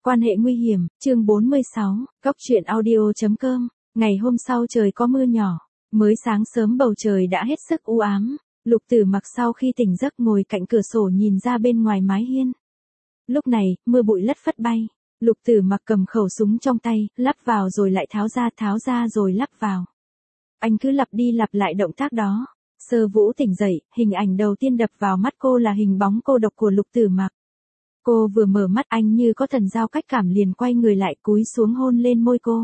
Quan hệ nguy hiểm, chương 46, Góc truyện audio.com. Ngày hôm sau trời có mưa nhỏ, mới sáng sớm bầu trời đã hết sức u ám. Lục Tử Mặc sau khi tỉnh giấc ngồi cạnh cửa sổ nhìn ra bên ngoài mái hiên. Lúc này, mưa bụi lất phất bay. Lục Tử Mặc cầm khẩu súng trong tay, lắp vào rồi lại tháo ra rồi lắp vào. Anh cứ lặp đi lặp lại động tác đó. Sơ Vũ tỉnh dậy, hình ảnh đầu tiên đập vào mắt cô là hình bóng cô độc của Lục Tử Mặc. Cô vừa mở mắt anh như có thần giao cách cảm liền quay người lại cúi xuống hôn lên môi cô.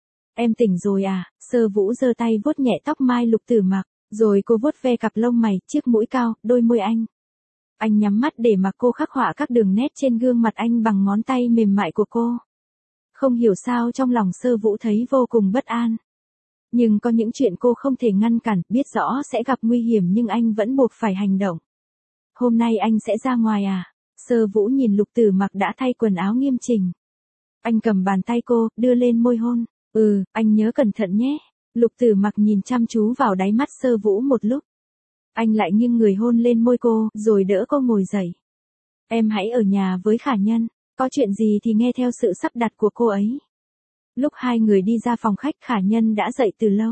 Em tỉnh rồi à? Sơ Vũ giơ tay vuốt nhẹ tóc mai Lục Tử Mặc, rồi cô vuốt ve cặp lông mày, chiếc mũi cao, đôi môi anh. Anh nhắm mắt để mặc cô khắc họa các đường nét trên gương mặt anh bằng ngón tay mềm mại của cô. Không hiểu sao trong lòng Sơ Vũ thấy vô cùng bất an. Nhưng có những chuyện cô không thể ngăn cản, biết rõ sẽ gặp nguy hiểm nhưng anh vẫn buộc phải hành động. Hôm nay anh sẽ ra ngoài à? Sơ Vũ nhìn Lục Tử Mặc đã thay quần áo nghiêm chỉnh. Anh cầm bàn tay cô, đưa lên môi hôn. Anh nhớ cẩn thận nhé. Lục Tử Mặc nhìn chăm chú vào đáy mắt Sơ Vũ một lúc. Anh lại nghiêng người hôn lên môi cô, rồi đỡ cô ngồi dậy. Em hãy ở nhà với Khả Nhân, có chuyện gì thì nghe theo sự sắp đặt của cô ấy. Lúc hai người đi ra phòng khách Khả Nhân đã dậy từ lâu.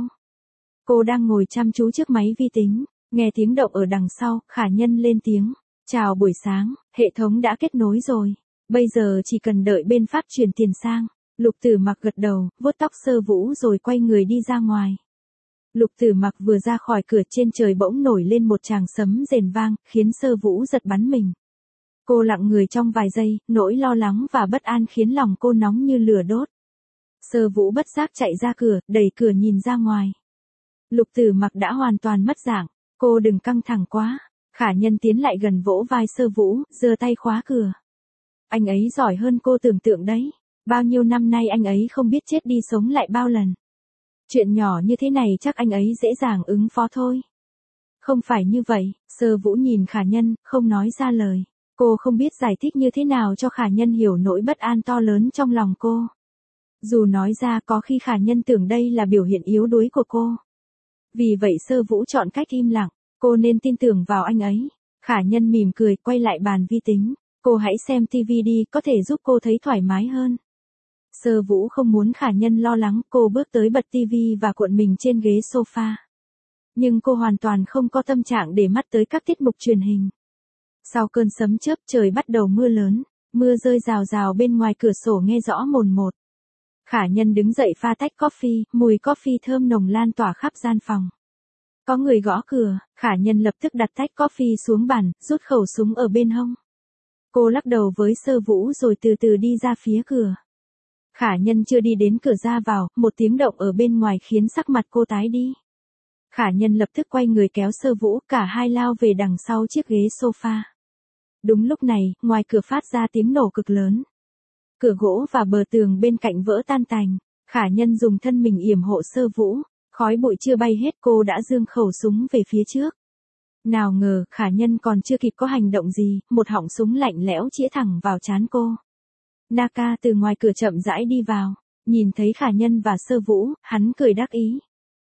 Cô đang ngồi chăm chú trước máy vi tính, nghe tiếng động ở đằng sau, Khả Nhân lên tiếng. Chào buổi sáng, hệ thống đã kết nối rồi. Bây giờ chỉ cần đợi bên Pháp chuyển tiền sang. Lục Tử Mặc gật đầu, vuốt tóc Sơ Vũ rồi quay người đi ra ngoài. Lục Tử Mặc vừa ra khỏi cửa trên trời bỗng nổi lên một tràng sấm rền vang, khiến Sơ Vũ giật bắn mình. Cô lặng người trong vài giây, nỗi lo lắng và bất an khiến lòng cô nóng như lửa đốt. Sơ Vũ bất giác chạy ra cửa, đẩy cửa nhìn ra ngoài. Lục Tử Mặc đã hoàn toàn mất dạng, cô đừng căng thẳng quá. Khả Nhân tiến lại gần vỗ vai Sơ Vũ, giơ tay khóa cửa. Anh ấy giỏi hơn cô tưởng tượng đấy. Bao nhiêu năm nay anh ấy không biết chết đi sống lại bao lần. Chuyện nhỏ như thế này chắc anh ấy dễ dàng ứng phó thôi. Không phải như vậy, Sơ Vũ nhìn Khả Nhân, không nói ra lời. Cô không biết giải thích như thế nào cho Khả Nhân hiểu nỗi bất an to lớn trong lòng cô. Dù nói ra có khi Khả Nhân tưởng đây là biểu hiện yếu đuối của cô. Vì vậy Sơ Vũ chọn cách im lặng. Cô nên tin tưởng vào anh ấy. Khả Nhân mỉm cười, quay lại bàn vi tính. Cô hãy xem TV đi, có thể giúp cô thấy thoải mái hơn. Sơ Vũ không muốn Khả Nhân lo lắng, cô bước tới bật TV và cuộn mình trên ghế sofa. Nhưng cô hoàn toàn không có tâm trạng để mắt tới các tiết mục truyền hình. Sau cơn sấm chớp trời bắt đầu mưa lớn, mưa rơi rào rào bên ngoài cửa sổ nghe rõ mồn một. Khả Nhân đứng dậy pha tách coffee, mùi coffee thơm nồng lan tỏa khắp gian phòng. Có người gõ cửa, Khả Nhân lập tức đặt tách coffee xuống bàn, rút khẩu súng ở bên hông. Cô lắc đầu với Sơ Vũ rồi từ từ đi ra phía cửa. Khả Nhân chưa đi đến cửa ra vào, một tiếng động ở bên ngoài khiến sắc mặt cô tái đi. Khả Nhân lập tức quay người kéo Sơ Vũ, cả hai lao về đằng sau chiếc ghế sofa. Đúng lúc này, ngoài cửa phát ra tiếng nổ cực lớn. Cửa gỗ và bờ tường bên cạnh vỡ tan tành. Khả Nhân dùng thân mình yểm hộ Sơ Vũ. Khói bụi chưa bay hết cô đã giương khẩu súng về phía trước. Nào ngờ, Khả Nhân còn chưa kịp có hành động gì, một họng súng lạnh lẽo chĩa thẳng vào trán cô. Naka từ ngoài cửa chậm rãi đi vào, nhìn thấy Khả Nhân và Sơ Vũ, hắn cười đắc ý.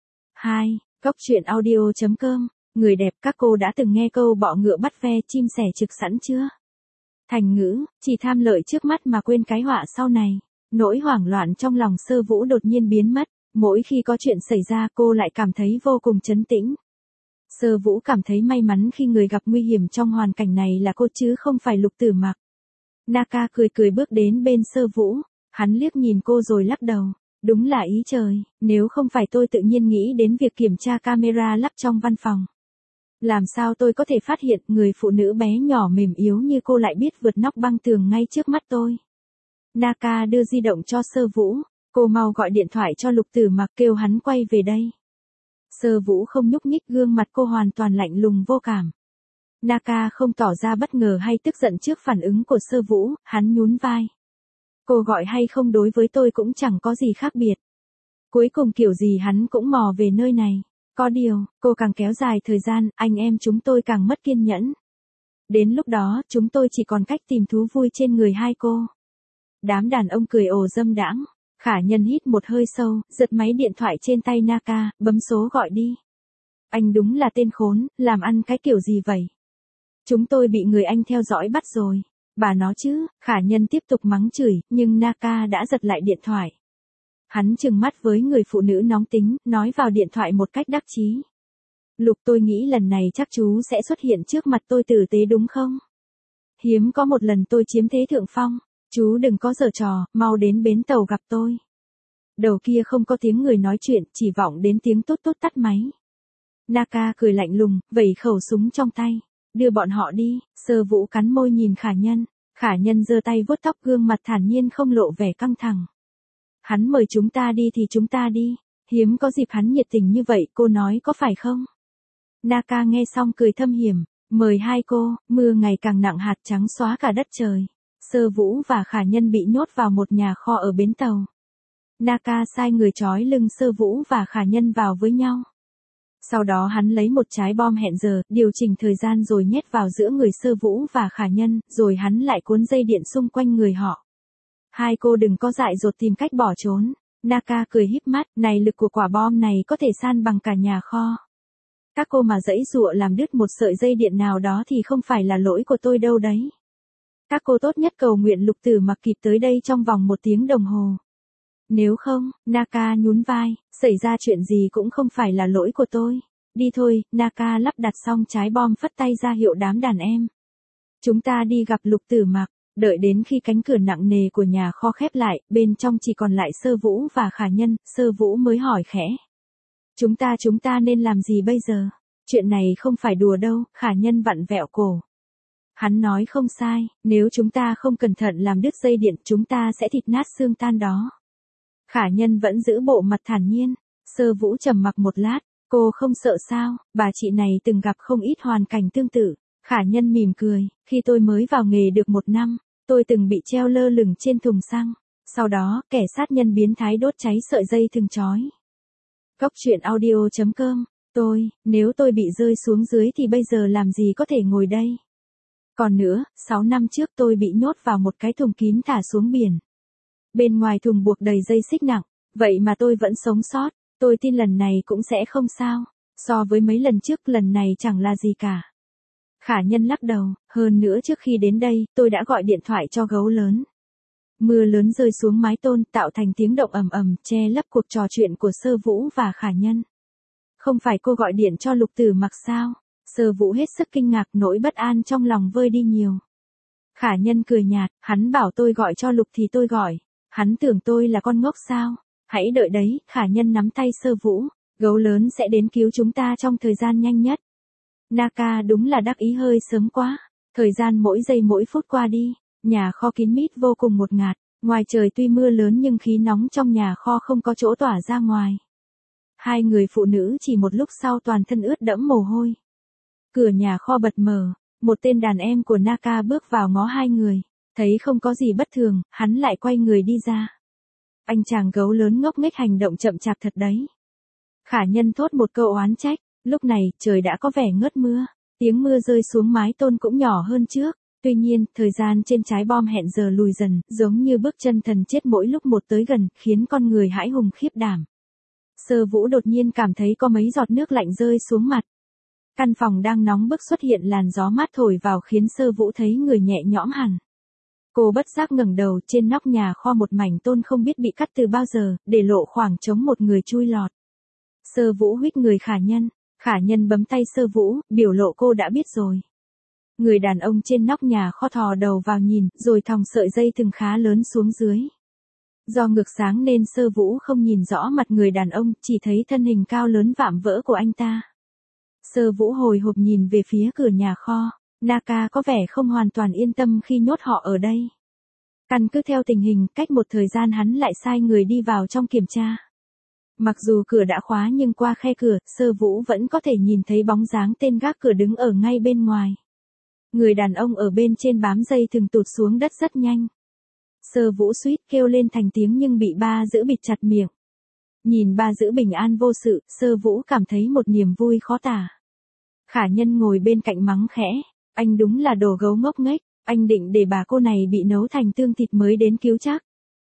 Góc truyện audio.com, người đẹp các cô đã từng nghe câu bọ ngựa bắt ve chim sẻ trực sẵn chưa? Thành ngữ, chỉ tham lợi trước mắt mà quên cái họa sau này. Nỗi hoảng loạn trong lòng Sơ Vũ đột nhiên biến mất. Mỗi khi có chuyện xảy ra cô lại cảm thấy vô cùng trấn tĩnh. Sơ Vũ cảm thấy may mắn khi người gặp nguy hiểm trong hoàn cảnh này là cô chứ không phải Lục Tử Mặc. Naka cười bước đến bên Sơ Vũ, hắn liếc nhìn cô rồi lắc đầu. Đúng là ý trời, nếu không phải tôi tự nhiên nghĩ đến việc kiểm tra camera lắp trong văn phòng. Làm sao tôi có thể phát hiện người phụ nữ bé nhỏ mềm yếu như cô lại biết vượt nóc băng tường ngay trước mắt tôi. Naka đưa di động cho Sơ Vũ. Cô mau gọi điện thoại cho Lục Tử Mặc kêu hắn quay về đây. Sơ Vũ không nhúc nhích, gương mặt cô hoàn toàn lạnh lùng vô cảm. Naka không tỏ ra bất ngờ hay tức giận trước phản ứng của Sơ Vũ, hắn nhún vai. Cô gọi hay không đối với tôi cũng chẳng có gì khác biệt. Cuối cùng kiểu gì hắn cũng mò về nơi này. Có điều, cô càng kéo dài thời gian, anh em chúng tôi càng mất kiên nhẫn. Đến lúc đó, chúng tôi chỉ còn cách tìm thú vui trên người hai cô. Đám đàn ông cười ồ dâm đãng. Khả Nhân hít một hơi sâu, giật máy điện thoại trên tay Naka, bấm số gọi đi. Anh đúng là tên khốn, làm ăn cái kiểu gì vậy? Chúng tôi bị người anh theo dõi bắt rồi. Bà nó chứ, Khả Nhân tiếp tục mắng chửi, nhưng Naka đã giật lại điện thoại. Hắn trừng mắt với người phụ nữ nóng tính, nói vào điện thoại một cách đắc chí. Lục, tôi nghĩ lần này chắc chú sẽ xuất hiện trước mặt tôi tử tế đúng không? Hiếm có một lần tôi chiếm thế thượng phong, chú đừng có giở trò, mau đến bến tàu gặp tôi. Đầu kia không có tiếng người nói chuyện, chỉ vọng đến tiếng tốt tốt tắt máy. Naka cười lạnh lùng, vẩy khẩu súng trong tay. Đưa bọn họ đi. Sơ Vũ cắn môi nhìn Khả Nhân. Khả Nhân giơ tay vuốt tóc, gương mặt thản nhiên không lộ vẻ căng thẳng. Hắn mời chúng ta đi thì chúng ta đi. Hiếm có dịp hắn nhiệt tình như vậy, cô nói có phải không? Naka nghe xong cười thâm hiểm. Mời hai cô. Mưa ngày càng nặng, hạt trắng xóa cả đất trời. Sơ Vũ và Khả Nhân bị nhốt vào một nhà kho ở bến tàu. Naka sai người trói lưng Sơ Vũ và Khả Nhân vào với nhau. Sau đó hắn lấy một trái bom hẹn giờ, điều chỉnh thời gian rồi nhét vào giữa người Sơ Vũ và Khả Nhân, rồi hắn lại cuốn dây điện xung quanh người họ. Hai cô đừng có dại dột tìm cách bỏ trốn. Naka cười híp mắt, này lực của quả bom này có thể san bằng cả nhà kho. Các cô mà giãy giụa làm đứt một sợi dây điện nào đó thì không phải là lỗi của tôi đâu đấy. Các cô tốt nhất cầu nguyện Lục Tử Mặc kịp tới đây trong vòng 1 tiếng đồng hồ. Nếu không, Naka nhún vai, xảy ra chuyện gì cũng không phải là lỗi của tôi. Đi thôi. Naka lắp đặt xong trái bom phất tay ra hiệu đám đàn em. Chúng ta đi gặp Lục Tử Mặc. Đợi đến khi cánh cửa nặng nề của nhà kho khép lại, bên trong chỉ còn lại Sơ Vũ và Khả Nhân, Sơ Vũ mới hỏi khẽ. Chúng ta nên làm gì bây giờ? Chuyện này không phải đùa đâu. Khả Nhân vặn vẹo cổ. Hắn nói không sai, nếu chúng ta không cẩn thận làm đứt dây điện, chúng ta sẽ thịt nát xương tan đó. Khả Nhân vẫn giữ bộ mặt thản nhiên. Sơ Vũ trầm mặc một lát. Cô không sợ sao? Bà chị này từng gặp không ít hoàn cảnh tương tự. Khả Nhân mỉm cười. Khi tôi mới vào nghề được 1 năm, tôi từng bị treo lơ lửng trên thùng xăng. Sau đó, kẻ sát nhân biến thái đốt cháy sợi dây thừng trói. Góc truyện audio.com. Nếu tôi bị rơi xuống dưới thì bây giờ làm gì có thể ngồi đây? Còn nữa, 6 năm trước tôi bị nhốt vào một cái thùng kín thả xuống biển. Bên ngoài thùng buộc đầy dây xích nặng, vậy mà tôi vẫn sống sót. Tôi tin lần này cũng sẽ không sao. So với mấy lần trước, lần này chẳng là gì cả. Khả Nhân lắc đầu, hơn nữa trước khi đến đây, tôi đã gọi điện thoại cho Gấu Lớn. Mưa lớn rơi xuống mái tôn, tạo thành tiếng động ầm ầm, che lấp cuộc trò chuyện của Sơ Vũ và Khả Nhân. Không phải cô gọi điện cho Lục Tử Mặc sao? Sơ Vũ hết sức kinh ngạc, nỗi bất an trong lòng vơi đi nhiều. Khả Nhân cười nhạt, hắn bảo tôi gọi cho Lục thì tôi gọi. Hắn tưởng tôi là con ngốc sao? Hãy đợi đấy. Khả Nhân nắm tay Sơ Vũ. Gấu Lớn sẽ đến cứu chúng ta trong thời gian nhanh nhất. Naka đúng là đắc ý hơi sớm quá. Thời gian mỗi giây mỗi phút qua đi. Nhà kho kín mít vô cùng ngột ngạt. Ngoài trời tuy mưa lớn nhưng khí nóng trong nhà kho không có chỗ tỏa ra ngoài. Hai người phụ nữ chỉ một lúc sau toàn thân ướt đẫm mồ hôi. Cửa nhà kho bật mở. Một tên đàn em của Naka bước vào ngó hai người. Thấy không có gì bất thường, hắn lại quay người đi ra. Anh chàng Gấu Lớn ngốc nghếch hành động chậm chạp thật đấy. Khả Nhân thốt một câu oán trách. Lúc này, trời đã có vẻ ngớt mưa. Tiếng mưa rơi xuống mái tôn cũng nhỏ hơn trước. Tuy nhiên, thời gian trên trái bom hẹn giờ lùi dần, giống như bước chân thần chết mỗi lúc một tới gần, khiến con người hãi hùng khiếp đảm. Sơ Vũ đột nhiên cảm thấy có mấy giọt nước lạnh rơi xuống mặt. Căn phòng đang nóng bức xuất hiện làn gió mát thổi vào khiến Sơ Vũ thấy người nhẹ nhõm hẳn. Cô bất giác ngẩng đầu, trên nóc nhà kho một mảnh tôn không biết bị cắt từ bao giờ, để lộ khoảng trống một người chui lọt. Sơ Vũ huých người Khả Nhân. Khả Nhân bấm tay Sơ Vũ, biểu lộ cô đã biết rồi. Người đàn ông trên nóc nhà kho thò đầu vào nhìn, rồi thòng sợi dây thừng khá lớn xuống dưới. Do ngược sáng nên Sơ Vũ không nhìn rõ mặt người đàn ông, chỉ thấy thân hình cao lớn vạm vỡ của anh ta. Sơ Vũ hồi hộp nhìn về phía cửa nhà kho. Naka có vẻ không hoàn toàn yên tâm khi nhốt họ ở đây. Căn cứ theo tình hình, cách một thời gian hắn lại sai người đi vào trong kiểm tra. Mặc dù cửa đã khóa nhưng qua khe cửa, Sơ Vũ vẫn có thể nhìn thấy bóng dáng tên gác cửa đứng ở ngay bên ngoài. Người đàn ông ở bên trên bám dây thừng tụt xuống đất rất nhanh. Sơ Vũ suýt kêu lên thành tiếng nhưng bị ba giữ bịt chặt miệng. Nhìn ba giữ bình an vô sự, Sơ Vũ cảm thấy một niềm vui khó tả. Khả Nhân ngồi bên cạnh mắng khẽ, anh đúng là đồ gấu ngốc nghếch, anh định để bà cô này bị nấu thành tương thịt mới đến cứu chắc.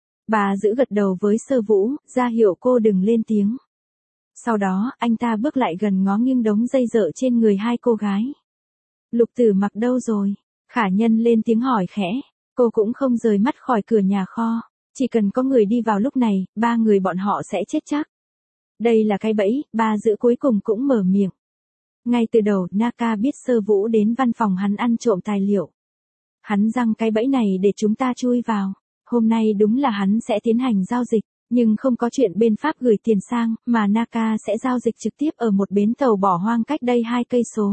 Bà giữ gật đầu với Sơ Vũ, ra hiệu cô đừng lên tiếng. Sau đó, anh ta bước lại gần ngó nghiêng đống dây dợ trên người hai cô gái. Lục Tử Mặc đâu rồi? Khả Nhân lên tiếng hỏi khẽ, cô cũng không rời mắt khỏi cửa nhà kho, chỉ cần có người đi vào lúc này, ba người bọn họ sẽ chết chắc. Đây là cái bẫy, ba giữ cuối cùng cũng mở miệng. Ngay từ đầu, Naka biết Sơ Vũ đến văn phòng hắn ăn trộm tài liệu. Hắn răng cái bẫy này để chúng ta chui vào. Hôm nay đúng là hắn sẽ tiến hành giao dịch, nhưng không có chuyện bên Pháp gửi tiền sang, mà Naka sẽ giao dịch trực tiếp ở một bến tàu bỏ hoang cách đây 2 cây số.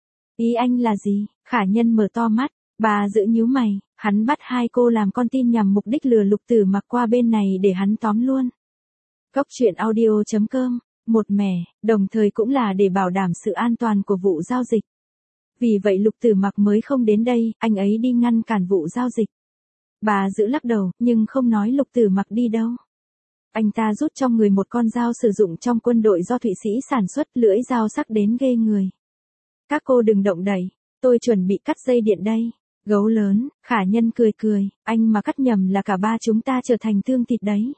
Ý anh là gì? Khả Nhân mở to mắt, bà giữ nhíu mày, hắn bắt hai cô làm con tin nhằm mục đích lừa Lục Tử Mặc qua bên này để hắn tóm luôn. Cốc truyện audio.com, một mẻ, đồng thời cũng là để bảo đảm sự an toàn của vụ giao dịch. Vì vậy Lục Tử Mặc mới không đến đây, anh ấy đi ngăn cản vụ giao dịch. Bà giữ lắc đầu, nhưng không nói Lục Tử Mặc đi đâu. Anh ta rút trong người một con dao sử dụng trong quân đội do Thụy Sĩ sản xuất, lưỡi dao sắc đến ghê người. Các cô đừng động đậy, tôi chuẩn bị cắt dây điện đây. Gấu lớn, Khả Nhân cười cười, anh mà cắt nhầm là cả ba chúng ta trở thành thương thịt đấy.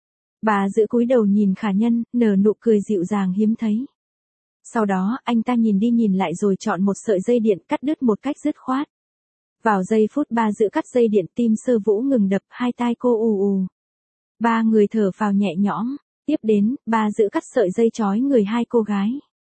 Bà giữ cúi đầu nhìn Khả Nhân, nở nụ cười dịu dàng hiếm thấy. Sau đó, anh ta nhìn đi nhìn lại rồi chọn một sợi dây điện cắt đứt một cách dứt khoát. Vào giây phút ba giữ cắt dây điện, tim Sơ Vũ ngừng đập, hai tai cô ù ù. Ba người thở phào nhẹ nhõm, tiếp đến, ba giữ cắt sợi dây trói người hai cô gái.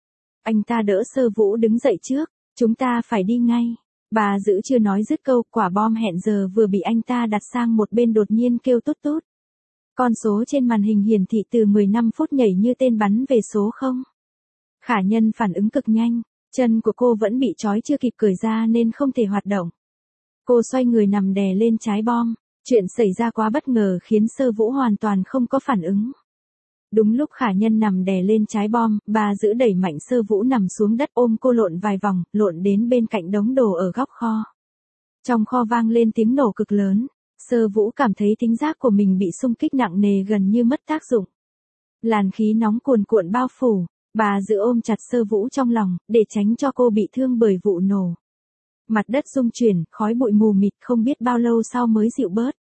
Anh ta đỡ Sơ Vũ đứng dậy trước, chúng ta phải đi ngay. Bà giữ chưa nói dứt câu, quả bom hẹn giờ vừa bị anh ta đặt sang một bên đột nhiên kêu tút tút. Con số trên màn hình hiển thị từ 15 phút nhảy như tên bắn về số 0. Khả Nhân phản ứng cực nhanh, chân của cô vẫn bị trói chưa kịp cởi ra nên không thể hoạt động. Cô xoay người nằm đè lên trái bom, chuyện xảy ra quá bất ngờ khiến Sơ Vũ hoàn toàn không có phản ứng. Đúng lúc Khả Nhân nằm đè lên trái bom, bà giữ đẩy mạnh Sơ Vũ nằm xuống đất ôm cô lộn vài vòng, lộn đến bên cạnh đống đồ ở góc kho. Trong kho vang lên tiếng nổ cực lớn, Sơ Vũ cảm thấy thính giác của mình bị xung kích nặng nề gần như mất tác dụng. Làn khí nóng cuồn cuộn bao phủ, bà giữ ôm chặt Sơ Vũ trong lòng, để tránh cho cô bị thương bởi vụ nổ. Mặt đất rung chuyển, khói bụi mù mịt không biết bao lâu sau mới dịu bớt.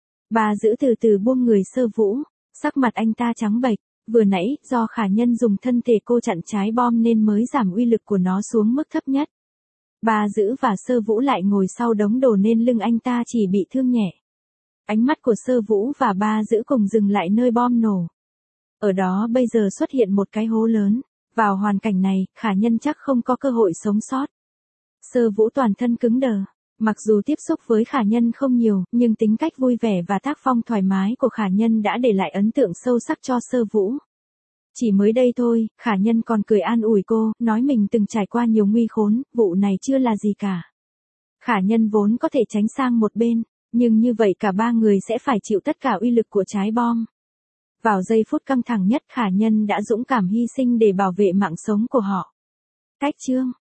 Bà giữ từ từ buông người Sơ Vũ, sắc mặt anh ta trắng bệch, vừa nãy do Khả Nhân dùng thân thể cô chặn trái bom nên mới giảm uy lực của nó xuống mức thấp nhất. Bà giữ và Sơ Vũ lại ngồi sau đống đồ nên lưng anh ta chỉ bị thương nhẹ. Ánh mắt của Sơ Vũ và ba giữ cùng dừng lại nơi bom nổ. Ở đó bây giờ xuất hiện một cái hố lớn, vào hoàn cảnh này, Khả Nhân chắc không có cơ hội sống sót. Sơ Vũ toàn thân cứng đờ, mặc dù tiếp xúc với Khả Nhân không nhiều, nhưng tính cách vui vẻ và tác phong thoải mái của Khả Nhân đã để lại ấn tượng sâu sắc cho Sơ Vũ. Chỉ mới đây thôi, Khả Nhân còn cười an ủi cô, nói mình từng trải qua nhiều nguy khốn, vụ này chưa là gì cả. Khả Nhân vốn có thể tránh sang một bên, nhưng như vậy cả ba người sẽ phải chịu tất cả uy lực của trái bom. Vào giây phút căng thẳng nhất, Khả Nhân đã dũng cảm hy sinh để bảo vệ mạng sống của họ. Cách chương